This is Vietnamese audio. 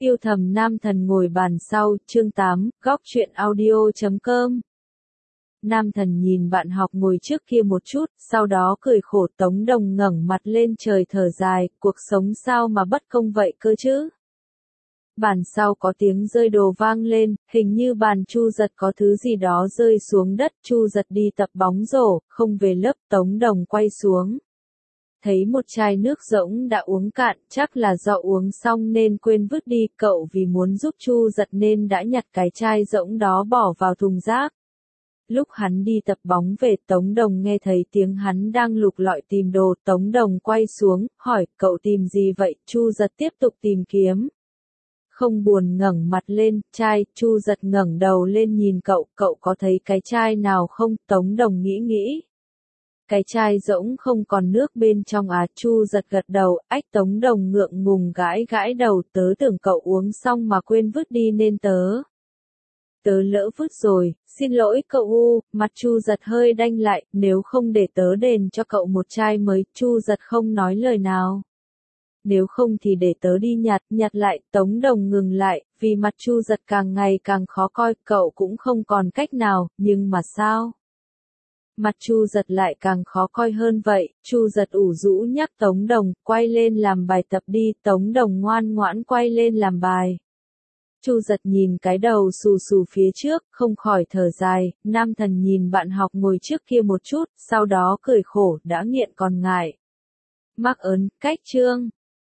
Yêu thầm nam thần ngồi bàn sau, chương 8, góc truyện audio.com. Nam thần nhìn bạn học ngồi trước kia một chút, sau đó cười khổ. Tống Đồng ngẩng mặt lên trời thở dài, cuộc sống sao mà bất công vậy cơ chứ? Bàn sau có tiếng rơi đồ vang lên, hình như bàn Chu Giật có thứ gì đó rơi xuống đất. Chu Giật đi tập bóng rổ, không về lớp. Tống Đồng quay xuống, thấy một chai nước rỗng đã uống cạn, chắc là do uống xong nên quên vứt đi. Cậu vì muốn giúp Chu Giật nên đã nhặt cái chai rỗng đó bỏ vào thùng rác. Lúc hắn đi tập bóng về, Tống Đồng nghe thấy tiếng hắn đang lục lọi tìm đồ. Tống Đồng quay xuống, hỏi, cậu tìm gì vậy? Chu Giật tiếp tục tìm kiếm, không buồn ngẩng mặt lên. Chai. Chu Giật ngẩng đầu lên nhìn cậu, cậu có thấy cái chai nào không? Tống Đồng nghĩ. Cái chai rỗng không còn nước bên trong à? Chu Giật gật đầu. Ách. Tống Đồng ngượng ngùng gãi đầu, tớ tưởng cậu uống xong mà quên vứt đi nên tớ lỡ vứt rồi, xin lỗi cậu u. Mặt Chu Giật hơi đanh lại, nếu không để tớ đền cho cậu một chai mới. Chu Giật không nói lời nào. Nếu không thì để tớ đi nhặt lại. Tống Đồng ngừng lại, vì mặt Chu Giật càng ngày càng khó coi. Cậu cũng không còn cách nào, nhưng mà sao? Mặt Chu Giật lại càng khó coi hơn vậy. Chu Giật ủ rũ nhắc Tống Đồng, quay lên làm bài tập đi. Tống Đồng ngoan ngoãn quay lên làm bài. Chu Giật nhìn cái đầu xù xù phía trước, không khỏi thở dài. Nam thần nhìn bạn học ngồi trước kia một chút, sau đó cười khổ, đã nghiện còn ngại. Mắc ớn, cách chương.